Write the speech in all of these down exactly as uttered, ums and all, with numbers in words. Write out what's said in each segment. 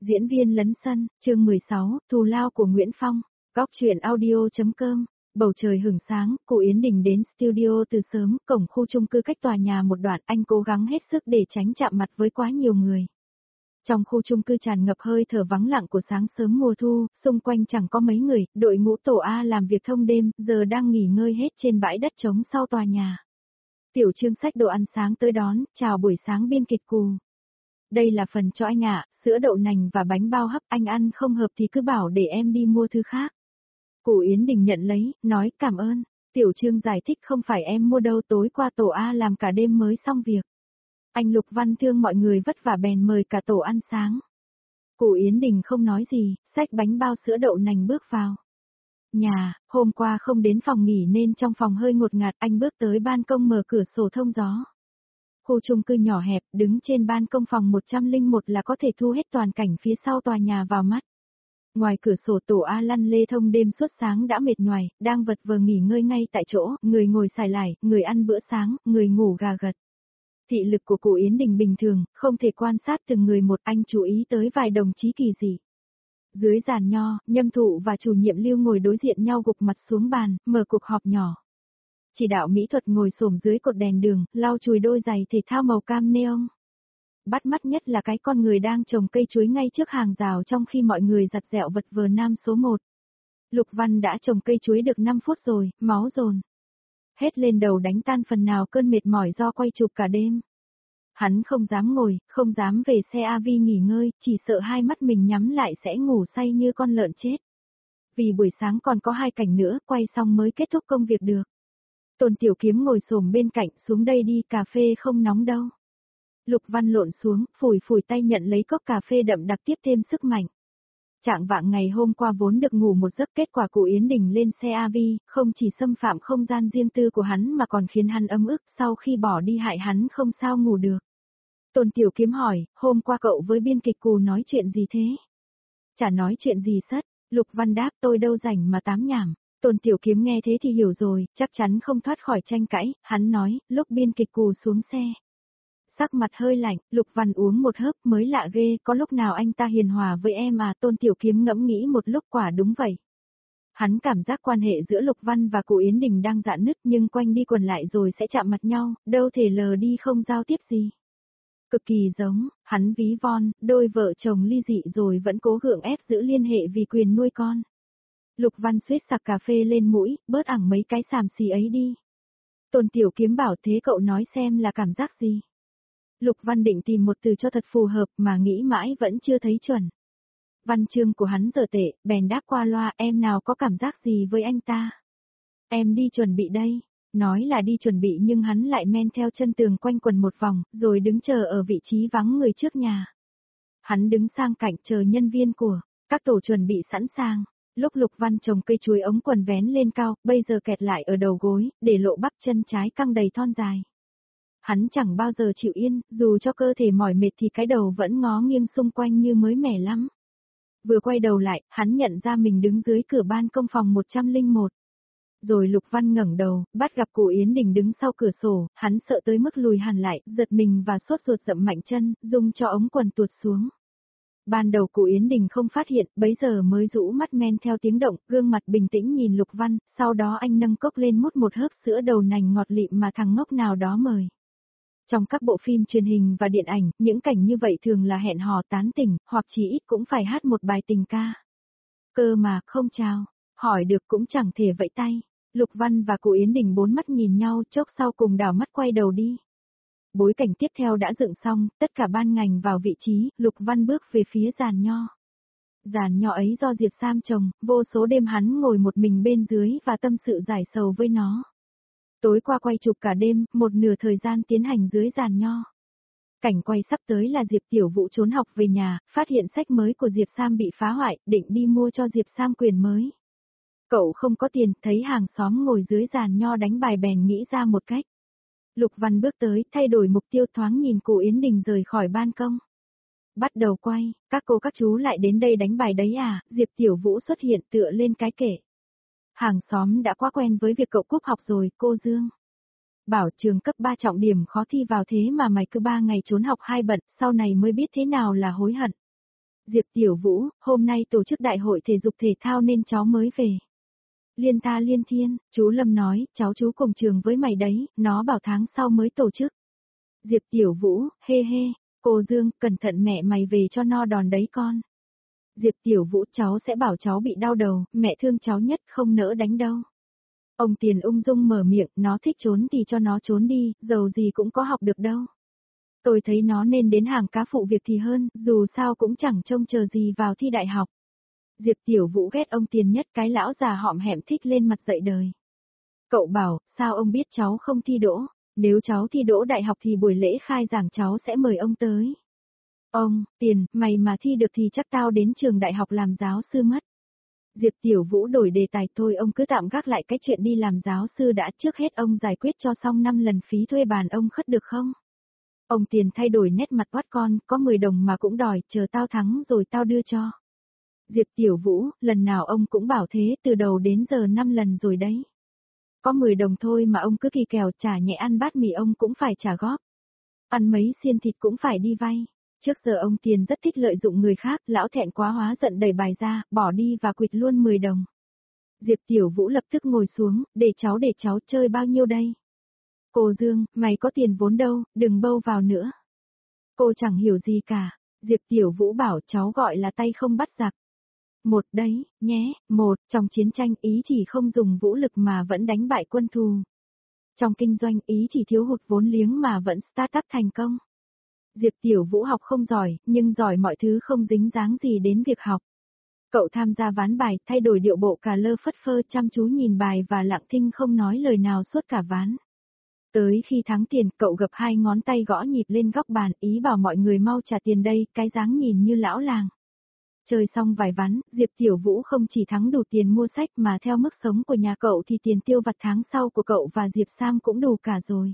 Diễn viên lấn sân, chương mười sáu, Thù lao của Nguyễn Phong, góc truyện audio.com. Bầu trời hửng sáng, cụ Yến Đình đến studio từ sớm, cổng khu chung cư cách tòa nhà một đoạn, anh cố gắng hết sức để tránh chạm mặt với quá nhiều người. Trong khu chung cư tràn ngập hơi thở vắng lặng của sáng sớm mùa thu, xung quanh chẳng có mấy người, đội ngũ tổ A làm việc thông đêm, giờ đang nghỉ ngơi hết trên bãi đất trống sau tòa nhà. Tiểu Trương xách đồ ăn sáng tới đón, chào buổi sáng biên kịch Cù. Đây là phần cho anh ạ, sữa đậu nành và bánh bao hấp, anh ăn không hợp thì cứ bảo để em đi mua thứ khác. Cụ Yến Đình nhận lấy, nói cảm ơn. Tiểu Trương giải thích không phải em mua đâu, tối qua tổ A làm cả đêm mới xong việc. Anh Lục Văn thương mọi người vất vả bèn mời cả tổ ăn sáng. Cụ Yến Đình không nói gì, xách bánh bao sữa đậu nành bước vào nhà. Hôm qua không đến phòng nghỉ nên trong phòng hơi ngột ngạt, anh bước tới ban công mở cửa sổ thông gió. Khu chung cư nhỏ hẹp, đứng trên ban công phòng một trăm lẻ một là có thể thu hết toàn cảnh phía sau tòa nhà vào mắt. Ngoài cửa sổ tổ A lăn lê thông đêm suốt sáng đã mệt nhoài, đang vật vờ nghỉ ngơi ngay tại chỗ, người ngồi xài lải, người ăn bữa sáng, người ngủ gà gật. Thị lực của cụ Yến Đình bình thường, không thể quan sát từng người một, anh chú ý tới vài đồng chí kỳ dị. Dưới giàn nho, Nhâm Thụ và chủ nhiệm Lưu ngồi đối diện nhau gục mặt xuống bàn, mở cuộc họp nhỏ. Chỉ đạo mỹ thuật ngồi xổm dưới cột đèn đường, lau chùi đôi giày thể thao màu cam neon. Bắt mắt nhất là cái con người đang trồng cây chuối ngay trước hàng rào trong khi mọi người giặt dẹo vật vờ nam số một. Lục Văn đã trồng cây chuối được năm phút rồi, máu dồn hết lên đầu đánh tan phần nào cơn mệt mỏi do quay chụp cả đêm. Hắn không dám ngồi, không dám về xe a vê nghỉ ngơi, chỉ sợ hai mắt mình nhắm lại sẽ ngủ say như con lợn chết. Vì buổi sáng còn có hai cảnh nữa, quay xong mới kết thúc công việc được. Tôn Tiểu Kiếm ngồi xổm bên cạnh, xuống đây đi, cà phê không nóng đâu. Lục Văn lộn xuống, phủi phủi tay nhận lấy cốc cà phê đậm đặc tiếp thêm sức mạnh. Trạng vạng ngày hôm qua vốn được ngủ một giấc, kết quả cụ Yến Đình lên xe a vê, không chỉ xâm phạm không gian riêng tư của hắn mà còn khiến hắn ấm ức, sau khi bỏ đi hại hắn không sao ngủ được. Tôn Tiểu Kiếm hỏi, hôm qua cậu với biên kịch Cù nói chuyện gì thế? Chả nói chuyện gì sất, Lục Văn đáp, tôi đâu rảnh mà tám nhảm. Tôn Tiểu Kiếm nghe thế thì hiểu rồi, chắc chắn không thoát khỏi tranh cãi, hắn nói, lúc biên kịch Cù xuống xe. Sắc mặt hơi lạnh, Lục Văn uống một hớp, mới lạ ghê, có lúc nào anh ta hiền hòa với em à? Tôn Tiểu Kiếm ngẫm nghĩ một lúc, quả đúng vậy. Hắn cảm giác quan hệ giữa Lục Văn và cụ Yến Đình đang rạn nứt, nhưng quanh đi quẩn lại rồi sẽ chạm mặt nhau, đâu thể lờ đi không giao tiếp gì. Cực kỳ giống, hắn ví von, đôi vợ chồng ly dị rồi vẫn cố gượng ép giữ liên hệ vì quyền nuôi con. Lục Văn suýt sặc cà phê lên mũi, bớt ẳng mấy cái xàm xì ấy đi. Tôn Tiểu Kiếm bảo, thế cậu nói xem là cảm giác gì? Lục Văn định tìm một từ cho thật phù hợp mà nghĩ mãi vẫn chưa thấy chuẩn. Văn chương của hắn giờ tệ, bèn đáp qua loa, em nào có cảm giác gì với anh ta? Em đi chuẩn bị đây. Nói là đi chuẩn bị nhưng hắn lại men theo chân tường quanh quần một vòng, rồi đứng chờ ở vị trí vắng người trước nhà. Hắn đứng sang cạnh chờ nhân viên của các tổ chuẩn bị sẵn sàng. Lúc Lục Văn trồng cây chuối ống quần vén lên cao, bây giờ kẹt lại ở đầu gối, để lộ bắp chân trái căng đầy thon dài. Hắn chẳng bao giờ chịu yên, dù cho cơ thể mỏi mệt thì cái đầu vẫn ngó nghiêng xung quanh như mới mẻ lắm. Vừa quay đầu lại, hắn nhận ra mình đứng dưới cửa ban công phòng một trăm lẻ một. Rồi Lục Văn ngẩng đầu, bắt gặp cụ Yến Đình đứng sau cửa sổ, hắn sợ tới mức lùi hẳn lại, giật mình và sốt ruột dậm mạnh chân, dùng cho ống quần tuột xuống. Ban đầu cụ Yến Đình không phát hiện, bấy giờ mới rũ mắt men theo tiếng động, gương mặt bình tĩnh nhìn Lục Văn, sau đó anh nâng cốc lên mút một hớp sữa đậu nành ngọt lịm mà thằng ngốc nào đó mời. Trong các bộ phim truyền hình và điện ảnh, những cảnh như vậy thường là hẹn hò tán tỉnh, hoặc chỉ ít cũng phải hát một bài tình ca. Cơ mà, không chào, hỏi được cũng chẳng thể vẫy tay. Lục Văn và cụ Yến Đình bốn mắt nhìn nhau, chốc sau cùng đảo mắt quay đầu đi. Bối cảnh tiếp theo đã dựng xong, tất cả ban ngành vào vị trí, Lục Văn bước về phía giàn nho. Giàn nho ấy do Diệp Sam trồng, vô số đêm hắn ngồi một mình bên dưới và tâm sự giải sầu với nó. Tối qua quay chụp cả đêm, một nửa thời gian tiến hành dưới giàn nho. Cảnh quay sắp tới là Diệp Tiểu Vũ trốn học về nhà, phát hiện sách mới của Diệp Sam bị phá hoại, định đi mua cho Diệp Sam quyển mới. Cậu không có tiền, thấy hàng xóm ngồi dưới giàn nho đánh bài bèn nghĩ ra một cách. Lục Văn bước tới, thay đổi mục tiêu, thoáng nhìn cụ Yến Đình rời khỏi ban công. Bắt đầu quay, các cô các chú lại đến đây đánh bài đấy à? Diệp Tiểu Vũ xuất hiện tựa lên cái kệ. Hàng xóm đã quá quen với việc cậu cúp học rồi, cô Dương. Bảo trường cấp ba trọng điểm khó thi vào thế mà mày cứ ba ngày trốn học hai bận, sau này mới biết thế nào là hối hận. Diệp Tiểu Vũ, hôm nay tổ chức đại hội thể dục thể thao nên cháu mới về. Liên ta liên thiên, chú Lâm nói, cháu chú cùng trường với mày đấy, nó bảo tháng sau mới tổ chức. Diệp Tiểu Vũ, hê hê, cô Dương, cẩn thận mẹ mày về cho no đòn đấy con. Diệp Tiểu Vũ, cháu sẽ bảo cháu bị đau đầu, mẹ thương cháu nhất, không nỡ đánh đâu. Ông Tiền ung dung mở miệng, nó thích trốn thì cho nó trốn đi, dầu gì cũng có học được đâu. Tôi thấy nó nên đến hàng cá phụ việc thì hơn, dù sao cũng chẳng trông chờ gì vào thi đại học. Diệp Tiểu Vũ ghét ông Tiền nhất, cái lão già hõm hẻm thích lên mặt dạy đời. Cậu bảo, sao ông biết cháu không thi đỗ, nếu cháu thi đỗ đại học thì buổi lễ khai giảng cháu sẽ mời ông tới. Ông, Tiền, mày mà thi được thì chắc tao đến trường đại học làm giáo sư mất. Diệp Tiểu Vũ đổi đề tài, thôi ông cứ tạm gác lại cái chuyện đi làm giáo sư đã, trước hết ông giải quyết cho xong năm lần phí thuê bàn ông khất được không? Ông Tiền thay đổi nét mặt oát con, có mười đồng mà cũng đòi, chờ tao thắng rồi tao đưa cho. Diệp Tiểu Vũ, lần nào ông cũng bảo thế, từ đầu đến giờ năm lần rồi đấy. Có mười đồng thôi mà ông cứ kỳ kèo, trả nhẹ ăn bát mì ông cũng phải trả góp. Ăn mấy xiên thịt cũng phải đi vay. Trước giờ ông Tiền rất thích lợi dụng người khác, lão thẹn quá hóa giận đẩy bài ra, bỏ đi và quỵt luôn mười đồng. Diệp Tiểu Vũ lập tức ngồi xuống, để cháu để cháu chơi bao nhiêu đây? Cô Dương, mày có tiền vốn đâu, đừng bâu vào nữa. Cô chẳng hiểu gì cả. Diệp Tiểu Vũ bảo cháu gọi là tay không bắt giặc. Một đấy, nhé, một, trong chiến tranh ý chỉ không dùng vũ lực mà vẫn đánh bại quân thù. Trong kinh doanh ý chỉ thiếu hụt vốn liếng mà vẫn start up thành công. Diệp Tiểu Vũ học không giỏi, nhưng giỏi mọi thứ không dính dáng gì đến việc học. Cậu tham gia ván bài, thay đổi điệu bộ cà lơ phất phơ chăm chú nhìn bài và lặng thinh không nói lời nào suốt cả ván. Tới khi thắng tiền, cậu gập hai ngón tay gõ nhịp lên góc bàn, ý bảo mọi người mau trả tiền đây, cái dáng nhìn như lão làng. Chơi xong vài ván, Diệp Tiểu Vũ không chỉ thắng đủ tiền mua sách mà theo mức sống của nhà cậu thì tiền tiêu vặt tháng sau của cậu và Diệp Sam cũng đủ cả rồi.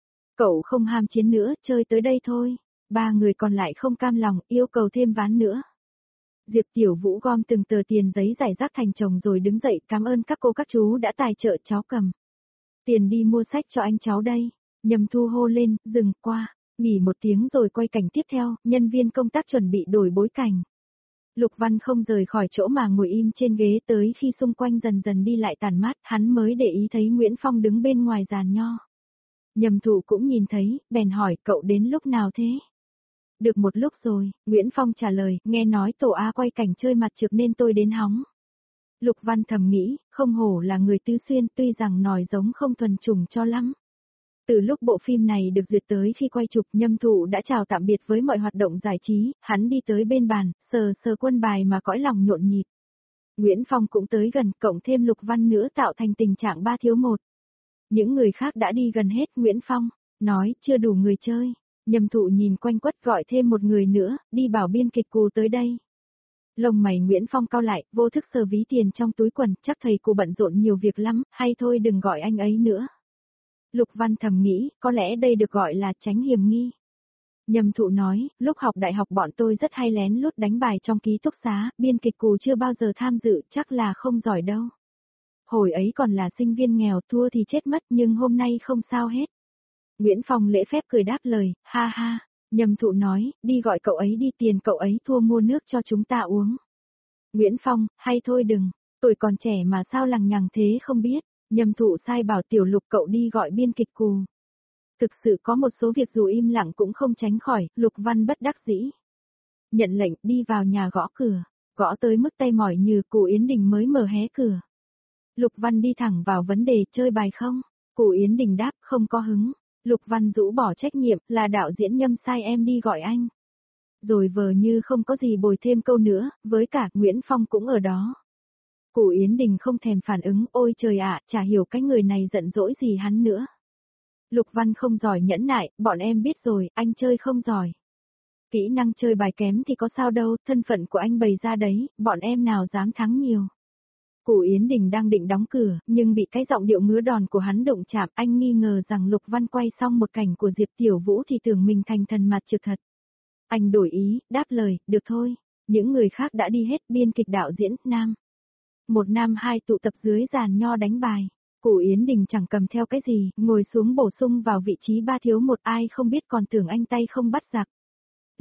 Cậu không ham chiến nữa, chơi tới đây thôi. Ba người còn lại không cam lòng, yêu cầu thêm ván nữa. Diệp Tiểu Vũ gom từng tờ tiền giấy rải rác thành chồng rồi đứng dậy, cảm ơn các cô các chú đã tài trợ cháu cầm. Tiền đi mua sách cho anh cháu đây. Nhâm Thu hô lên, dừng qua, nghỉ một tiếng rồi quay cảnh tiếp theo, nhân viên công tác chuẩn bị đổi bối cảnh. Lục Văn không rời khỏi chỗ mà ngồi im trên ghế tới khi xung quanh dần dần đi lại tàn mát, hắn mới để ý thấy Nguyễn Phong đứng bên ngoài giàn nho. Nhâm Thụ cũng nhìn thấy, bèn hỏi, cậu đến lúc nào thế? Được một lúc rồi, Nguyễn Phong trả lời, nghe nói tổ A quay cảnh chơi mặt trược nên tôi đến hóng. Lục Văn thầm nghĩ, không hổ là người tứ xuyên, tuy rằng nói giống không thuần chủng cho lắm. Từ lúc bộ phim này được duyệt tới khi quay chụp, Nhâm Thụ đã chào tạm biệt với mọi hoạt động giải trí, hắn đi tới bên bàn, sờ sờ quân bài mà cõi lòng nhộn nhịp. Nguyễn Phong cũng tới gần, cộng thêm Lục Văn nữa tạo thành tình trạng ba thiếu một. Những người khác đã đi gần hết, Nguyễn Phong nói, chưa đủ người chơi. Nhâm Thụ nhìn quanh quất gọi thêm một người nữa, đi bảo biên kịch Cù tới đây. Lông mày Nguyễn Phong cau lại, vô thức sờ ví tiền trong túi quần, chắc thầy Cù bận rộn nhiều việc lắm, hay thôi đừng gọi anh ấy nữa. Lục Văn thầm nghĩ, có lẽ đây được gọi là tránh hiểm nghi. Nhâm Thụ nói, lúc học đại học bọn tôi rất hay lén lút đánh bài trong ký túc xá, biên kịch Cù chưa bao giờ tham dự, chắc là không giỏi đâu. Hồi ấy còn là sinh viên nghèo, thua thì chết mất, nhưng hôm nay không sao hết. Nguyễn Phong lễ phép cười đáp lời, ha ha. Nhâm Thụ nói, đi gọi cậu ấy đi, tiền cậu ấy thua mua nước cho chúng ta uống. Nguyễn Phong, hay thôi đừng, tuổi còn trẻ mà sao lằng nhằng thế không biết. Nhâm Thụ sai bảo Tiểu Lục cậu đi gọi biên kịch Cù. Thực sự có một số việc dù im lặng cũng không tránh khỏi, Lục Văn bất đắc dĩ. Nhận lệnh đi vào nhà gõ cửa, gõ tới mức tay mỏi như Cụ Yến Đình mới mở hé cửa. Lục Văn đi thẳng vào vấn đề, chơi bài không? Cụ Yến Đình đáp, không có hứng. Lục Văn rũ bỏ trách nhiệm, là đạo diễn Nhâm sai em đi gọi anh. Rồi vờ như không có gì bồi thêm câu nữa, với cả Nguyễn Phong cũng ở đó. Cụ Yến Đình không thèm phản ứng, ôi trời ạ, chả hiểu cái người này giận dỗi gì hắn nữa. Lục Văn không giỏi nhẫn nại, bọn em biết rồi, anh chơi không giỏi. Kỹ năng chơi bài kém thì có sao đâu, thân phận của anh bày ra đấy, bọn em nào dám thắng nhiều. Cụ Yến Đình đang định đóng cửa, nhưng bị cái giọng điệu ngứa đòn của hắn đụng chạm, anh nghi ngờ rằng Lục Văn quay xong một cảnh của Diệp Tiểu Vũ thì tưởng mình thành thần mặt trực thật. Anh đổi ý, đáp lời, được thôi, những người khác đã đi hết, biên kịch đạo diễn, nam. Một nam hai tụ tập dưới giàn nho đánh bài. Cụ Yến Đình chẳng cầm theo cái gì, ngồi xuống bổ sung vào vị trí ba thiếu một, ai không biết còn tưởng anh tay không bắt giặc.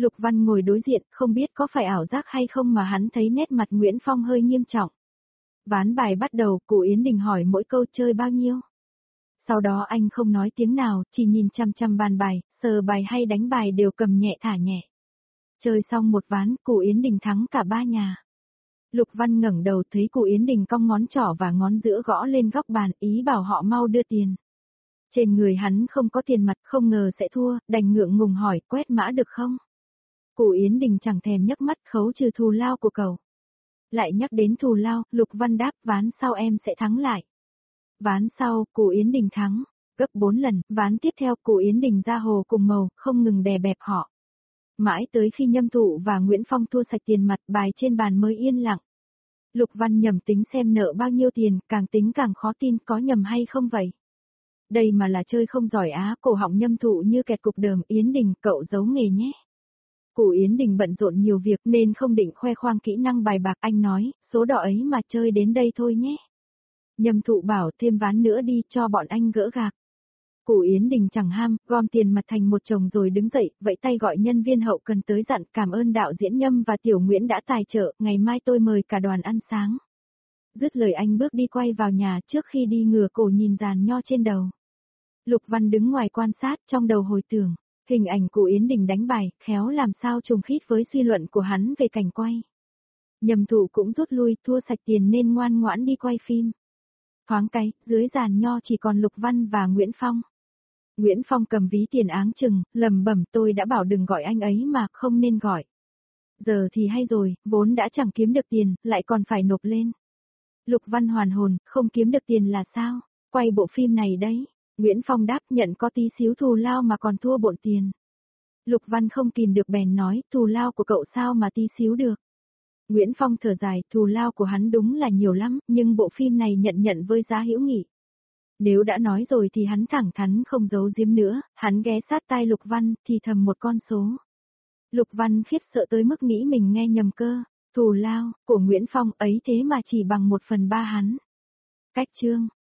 Lục Văn ngồi đối diện, không biết có phải ảo giác hay không mà hắn thấy nét mặt Nguyễn Phong hơi nghiêm trọng. Ván bài bắt đầu, cụ Yến Đình hỏi mỗi câu chơi bao nhiêu. Sau đó anh không nói tiếng nào, chỉ nhìn chăm chăm bàn bài, sờ bài hay đánh bài đều cầm nhẹ thả nhẹ. Chơi xong một ván, cụ Yến Đình thắng cả ba nhà. Lục Văn ngẩng đầu thấy cụ Yến Đình cong ngón trỏ và ngón giữa gõ lên góc bàn, ý bảo họ mau đưa tiền. Trên người hắn không có tiền mặt, không ngờ sẽ thua, đành ngượng ngùng hỏi, quét mã được không? Cụ Yến Đình chẳng thèm nhấc mắt, khấu trừ thù lao của cậu. Lại nhắc đến thù lao, Lục Văn đáp, ván sau em sẽ thắng lại. Ván sau, cụ Yến Đình thắng, gấp bốn lần, ván tiếp theo cụ Yến Đình ra hồ cùng màu, không ngừng đè bẹp họ. Mãi tới khi Nhâm Thụ và Nguyễn Phong thua sạch tiền mặt, bài trên bàn mới yên lặng. Lục Văn nhầm tính xem nợ bao nhiêu tiền, càng tính càng khó tin, có nhầm hay không vậy? Đây mà là chơi không giỏi á, cổ họng Nhâm Thụ như kẹt cục đờm. Yến Đình, cậu giấu nghề nhé. Cụ Yến Đình bận rộn nhiều việc nên không định khoe khoang kỹ năng bài bạc, anh nói, số đỏ ấy mà chơi đến đây thôi nhé. Nhâm Thụ bảo thêm ván nữa đi cho bọn anh gỡ gạc. Cụ Yến Đình chẳng ham, gom tiền mặt thành một chồng rồi đứng dậy, vẫy tay gọi nhân viên hậu cần tới dặn, cảm ơn đạo diễn Nhâm và Tiểu Nguyễn đã tài trợ, ngày mai tôi mời cả đoàn ăn sáng. Dứt lời anh bước đi quay vào nhà, trước khi đi ngửa cổ nhìn dàn nho trên đầu. Lục Văn đứng ngoài quan sát, trong đầu hồi tưởng, hình ảnh cụ Yến Đình đánh bài, khéo làm sao trùng khít với suy luận của hắn về cảnh quay. Nhâm Thụ cũng rút lui, thua sạch tiền nên ngoan ngoãn đi quay phim. Thoáng cái, dưới dàn nho chỉ còn Lục Văn và Nguyễn Phong. Nguyễn Phong cầm ví tiền áng chừng, lẩm bẩm, tôi đã bảo đừng gọi anh ấy mà, không nên gọi. Giờ thì hay rồi, vốn đã chẳng kiếm được tiền, lại còn phải nộp lên. Lục Văn hoàn hồn, không kiếm được tiền là sao? Quay bộ phim này đấy. Nguyễn Phong đáp, nhận có tí xíu thù lao mà còn thua bộn tiền. Lục Văn không kìm được bèn nói, thù lao của cậu sao mà tí xíu được. Nguyễn Phong thở dài, thù lao của hắn đúng là nhiều lắm, nhưng bộ phim này nhận nhận với giá hữu nghị. Nếu đã nói rồi thì hắn thẳng thắn không giấu giếm nữa, hắn ghé sát tai Lục Văn, thì thầm một con số. Lục Văn khiếp sợ tới mức nghĩ mình nghe nhầm cơ, thù lao của Nguyễn Phong ấy thế mà chỉ bằng một phần ba hắn. Cách chương